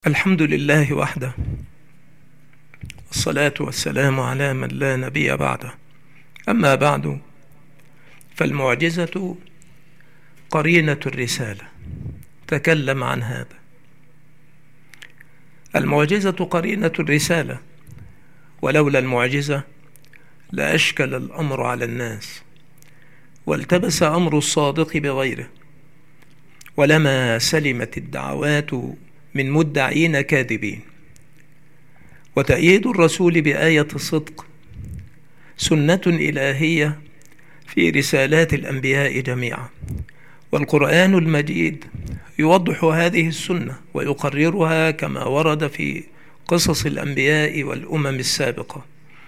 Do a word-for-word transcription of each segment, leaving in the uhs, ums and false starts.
الحمد لله وحده، والصلاة والسلام على من لا نبي بعده. أما بعد، فالمعجزة قرينة الرسالة. تكلم عن هذا. المعجزة قرينة الرسالة، ولولا المعجزة لأشكل الأمر على الناس، والتبس أمر الصادق بغيره، ولما سلمت الدعوات من مدعين كاذبين. وتأييد الرسول بآية الصدق سنة إلهية في رسالات الأنبياء جميعا، والقرآن المجيد يوضح هذه السنة ويقررها كما ورد في قصص الأنبياء والأمم السابقة.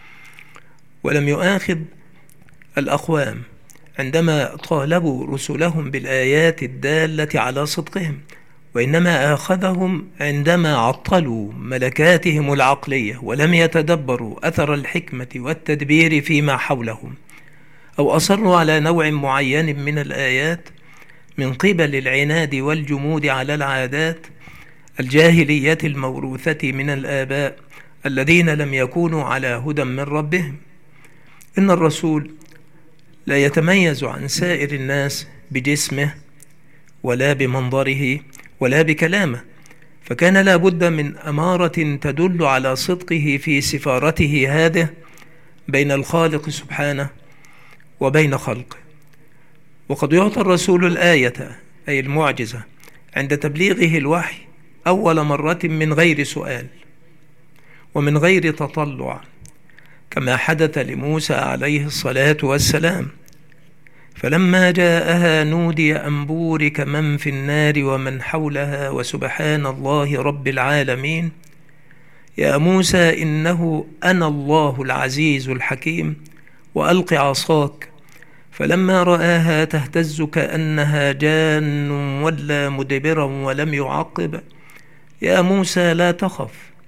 ولم يؤاخذ الأقوام عندما طالبوا رسلهم بالآيات الدالة على صدقهم، وإنما آخذهم عندما عطلوا ملكاتهم العقلية ولم يتدبروا أثر الحكمة والتدبير فيما حولهم، أو أصروا على نوع معين من الآيات من قبل العناد والجمود على العادات الجاهلية الموروثة من الآباء الذين لم يكونوا على هدى من ربهم. إن الرسول لا يتميز عن سائر الناس بجسمه ولا بمنظره ولا بكلامه، فكان لا بد من أمارة تدل على صدقه في سفارته هذه بين الخالق سبحانه وبين خلقه. وقد يعطى الرسول الآية أي المعجزة عند تبليغه الوحي أول مرة من غير سؤال ومن غير تطلع، كما حدث لموسى عليه الصلاة والسلام، فلما جاءها نودي أن بورك من في النار ومن حولها وسبحان الله رب العالمين يا موسى إنه أنا الله العزيز الحكيم وألق عصاك فلما رآها تهتز كأنها جان ولا مدبرا ولم يعقب يا موسى لا تخف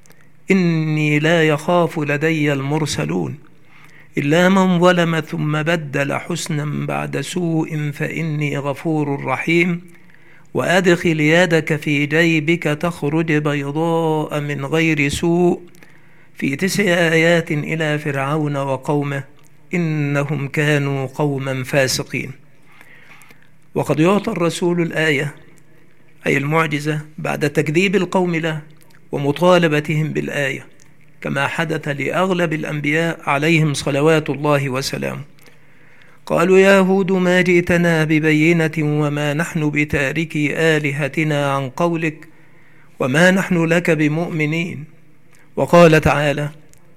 إني لا يخاف لدي المرسلون إلا من ظلم ثم بدل حسنا بعد سوء فإني غفور رحيم وأدخل يدك في جيبك تخرج بيضاء من غير سوء في تسع آيات إلى فرعون وقومه إنهم كانوا قوما فاسقين. وقد يعطى الرسول الآية أي المعجزة بعد تكذيب القوم له ومطالبتهم بالآية، كما حدث لأغلب الأنبياء عليهم صلوات الله وسلامه. قالوا يا هود ما جئتنا ببينة وما نحن بتاركي آلهتنا عن قولك وما نحن لك بمؤمنين. وقال تعالى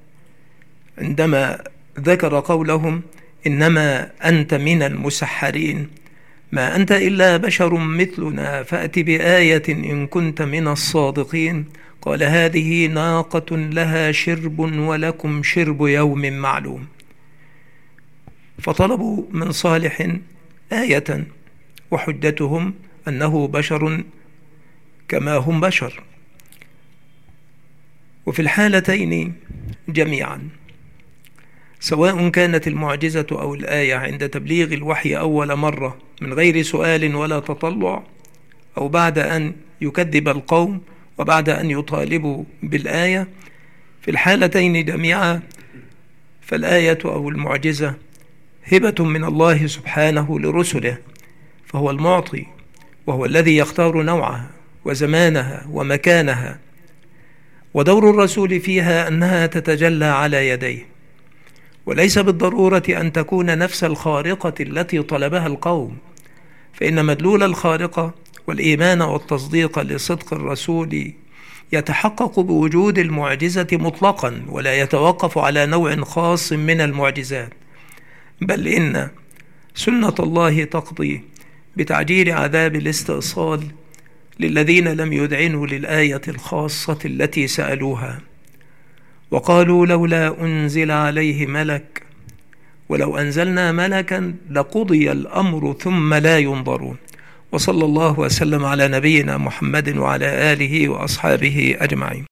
عندما ذكر قولهم إنما أنت من المسحرين ما أنت إلا بشر مثلنا فأت بآية إن كنت من الصادقين. قال هذه ناقة لها شرب ولكم شرب يوم معلوم. فطلبوا من صالح آية، وحجتهم أنه بشر كما هم بشر. وفي الحالتين جميعا سواء كانت المعجزة أو الآية عند تبليغ الوحي أول مرة من غير سؤال ولا تطلع، أو بعد أن يكذب القوم وبعد أن يطالبوا بالآية، في الحالتين جميعا فالآية أو المعجزة هبة من الله سبحانه لرسله، فهو المعطي وهو الذي يختار نوعها وزمانها ومكانها. ودور الرسول فيها أنها تتجلى على يديه، وليس بالضرورة أن تكون نفس الخارقة التي طلبها القوم، فإن مدلول الخارقة والإيمان والتصديق لصدق الرسول يتحقق بوجود المعجزة مطلقا، ولا يتوقف على نوع خاص من المعجزات، بل إن سنة الله تقضي بتعجيل عذاب الاستئصال للذين لم يذعنوا للآية الخاصة التي سألوها. وقالوا لولا أنزل عليه ملك ولو أنزلنا ملكا لقضي الأمر ثم لا ينظرون. وصلى الله وسلم على نبينا محمد وعلى آله وأصحابه أجمعين.